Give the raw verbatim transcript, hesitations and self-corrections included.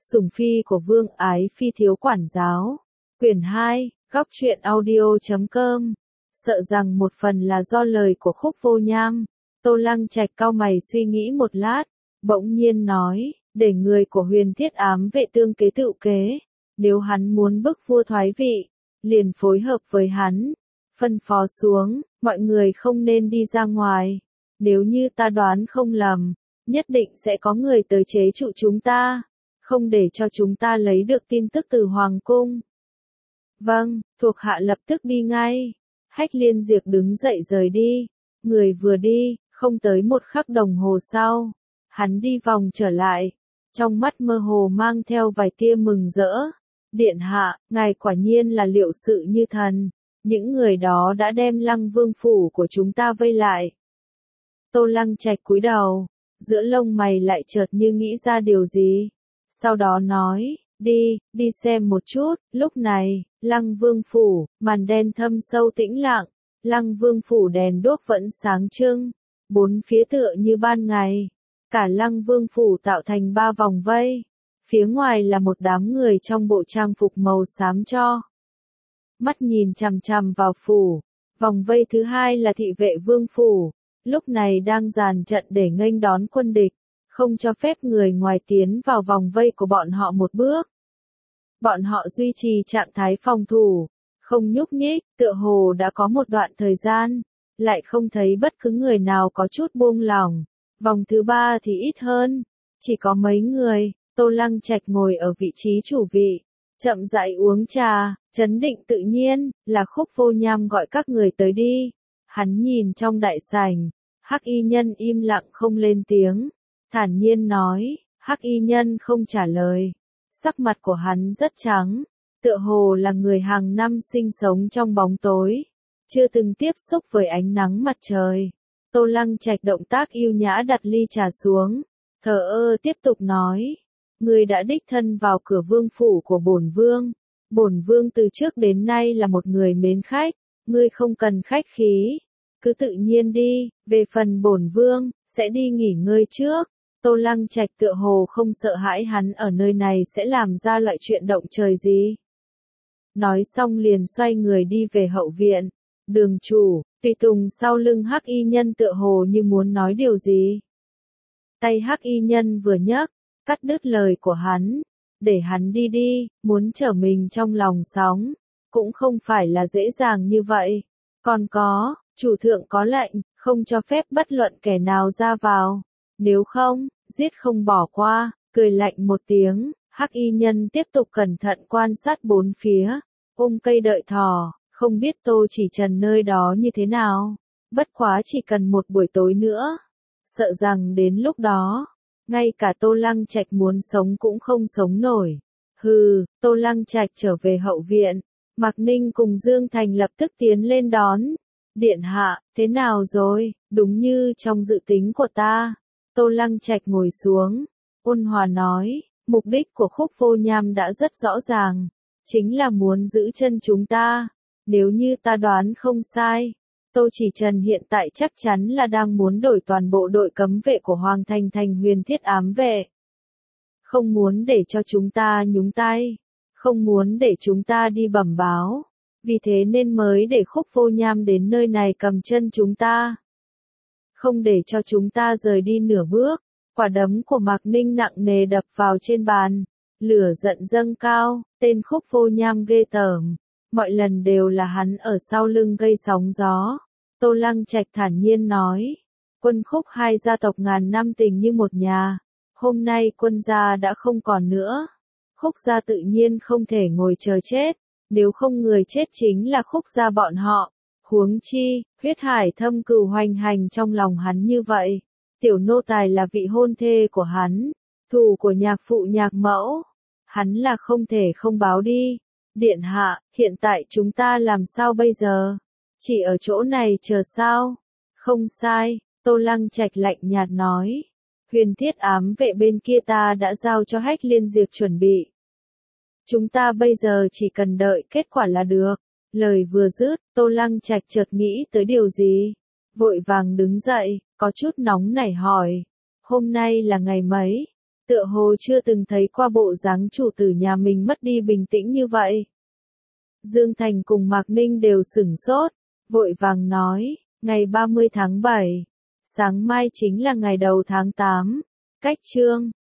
Sủng phi của Vương Ái Phi thiếu quản giáo. Quyển hai, góc truyện audio chấm com. Sợ rằng một phần là do lời của Khúc Vô Nham, Tô Lăng Trạch cau mày suy nghĩ một lát, bỗng nhiên nói, để người của Huyền Thiết ám vệ tương kế tự kế, nếu hắn muốn bức vua thoái vị, liền phối hợp với hắn, phân phó xuống, mọi người không nên đi ra ngoài, nếu như ta đoán không lầm, nhất định sẽ có người tới chế trụ chúng ta, không để cho chúng ta lấy được tin tức từ Hoàng cung. Vâng, thuộc hạ lập tức đi ngay. Hách Liên Diệp đứng dậy rời đi, người vừa đi, không tới một khắc đồng hồ sau, hắn đi vòng trở lại, trong mắt mơ hồ mang theo vài tia mừng rỡ. Điện hạ, ngài quả nhiên là liệu sự như thần, những người đó đã đem Lăng Vương phủ của chúng ta vây lại. Tô Lăng Trạch cúi đầu, giữa lông mày lại chợt như nghĩ ra điều gì, sau đó nói, đi, đi xem một chút. Lúc này, Lăng Vương phủ, màn đen thâm sâu tĩnh lặng, Lăng Vương phủ đèn đuốc vẫn sáng trưng, bốn phía tựa như ban ngày, cả Lăng Vương phủ tạo thành ba vòng vây, phía ngoài là một đám người trong bộ trang phục màu xám cho. Mắt nhìn chằm chằm vào phủ, vòng vây thứ hai là thị vệ Vương phủ, lúc này đang dàn trận để nghênh đón quân địch, không cho phép người ngoài tiến vào vòng vây của bọn họ một bước. Bọn họ duy trì trạng thái phòng thủ, không nhúc nhích, tựa hồ đã có một đoạn thời gian, lại không thấy bất cứ người nào có chút buông lỏng. Vòng thứ ba thì ít hơn, chỉ có mấy người. Tô Lăng Trạch ngồi ở vị trí chủ vị, chậm rãi uống trà, trấn định tự nhiên, là Khúc Vô Nham gọi các người tới đi. Hắn nhìn trong đại sảnh, Hắc Y Nhân im lặng không lên tiếng, thản nhiên nói. Hắc Y Nhân không trả lời, sắc mặt của hắn rất trắng, tựa hồ là người hàng năm sinh sống trong bóng tối, chưa từng tiếp xúc với ánh nắng mặt trời. Tô Lăng Trạch động tác yêu nhã đặt ly trà xuống, thờ ơ tiếp tục nói, ngươi đã đích thân vào cửa vương phủ của bổn vương, bổn vương từ trước đến nay là một người mến khách, ngươi không cần khách khí, cứ tự nhiên đi, về phần bổn vương, sẽ đi nghỉ ngơi trước. Tô Lăng Trạch tựa hồ không sợ hãi hắn ở nơi này sẽ làm ra loại chuyện động trời gì. Nói xong liền xoay người đi về hậu viện. Đường chủ, tùy tùng sau lưng Hắc Y Nhân tựa hồ như muốn nói điều gì. Tay Hắc Y Nhân vừa nhấc, cắt đứt lời của hắn, để hắn đi đi, muốn trở mình trong lòng sóng, cũng không phải là dễ dàng như vậy. Còn có, chủ thượng có lệnh, không cho phép bất luận kẻ nào ra vào, nếu không, giết không bỏ qua. Cười lạnh một tiếng, Hắc Y Nhân tiếp tục cẩn thận quan sát bốn phía, ôm cây đợi thỏ. Không biết Tô Chỉ Trần nơi đó như thế nào, bất quá chỉ cần một buổi tối nữa, sợ rằng đến lúc đó, ngay cả Tô Lăng Trạch muốn sống cũng không sống nổi. Hừ, Tô Lăng Trạch trở về hậu viện, Mạc Ninh cùng Dương Thành lập tức tiến lên đón. Điện hạ, thế nào rồi, đúng như trong dự tính của ta. Tô Lăng Trạch ngồi xuống, ôn hòa nói, mục đích của Khúc Vô Nham đã rất rõ ràng, chính là muốn giữ chân chúng ta. Nếu như ta đoán không sai, Tô Chỉ Trần hiện tại chắc chắn là đang muốn đổi toàn bộ đội cấm vệ của Hoàng Thành thành Huyền Thiết ám vệ. Không muốn để cho chúng ta nhúng tay, không muốn để chúng ta đi bẩm báo, vì thế nên mới để Khúc Vô Nham đến nơi này cầm chân chúng ta. Không để cho chúng ta rời đi nửa bước. Quả đấm của Mạc Ninh nặng nề đập vào trên bàn, lửa giận dâng cao, tên Khúc Vô Nham ghê tởm. Mọi lần đều là hắn ở sau lưng gây sóng gió. Tô Lăng Trạch thản nhiên nói, quân Khúc hai gia tộc ngàn năm tình như một nhà, hôm nay quân gia đã không còn nữa. Khúc gia tự nhiên không thể ngồi chờ chết, nếu không người chết chính là Khúc gia bọn họ. Huống chi, huyết hải thâm cừu hoành hành trong lòng hắn như vậy. Tiểu nô tài là vị hôn thê của hắn, thù của nhạc phụ nhạc mẫu, hắn là không thể không báo đi. Điện hạ, hiện tại chúng ta làm sao bây giờ? Chỉ ở chỗ này chờ sao? Không sai, Tô Lăng Trạch lạnh nhạt nói. Huyền Thiết ám vệ bên kia ta đã giao cho Hách Liên Diệp chuẩn bị. Chúng ta bây giờ chỉ cần đợi kết quả là được. Lời vừa dứt, Tô Lăng Trạch chợt nghĩ tới điều gì. Vội vàng đứng dậy, có chút nóng nảy hỏi. Hôm nay là ngày mấy? Tựa hồ chưa từng thấy qua bộ dáng chủ tử nhà mình mất đi bình tĩnh như vậy. Dương Thành cùng Mạc Ninh đều sửng sốt, vội vàng nói, ngày ba mươi tháng bảy, sáng mai chính là ngày đầu tháng tám, cách trương,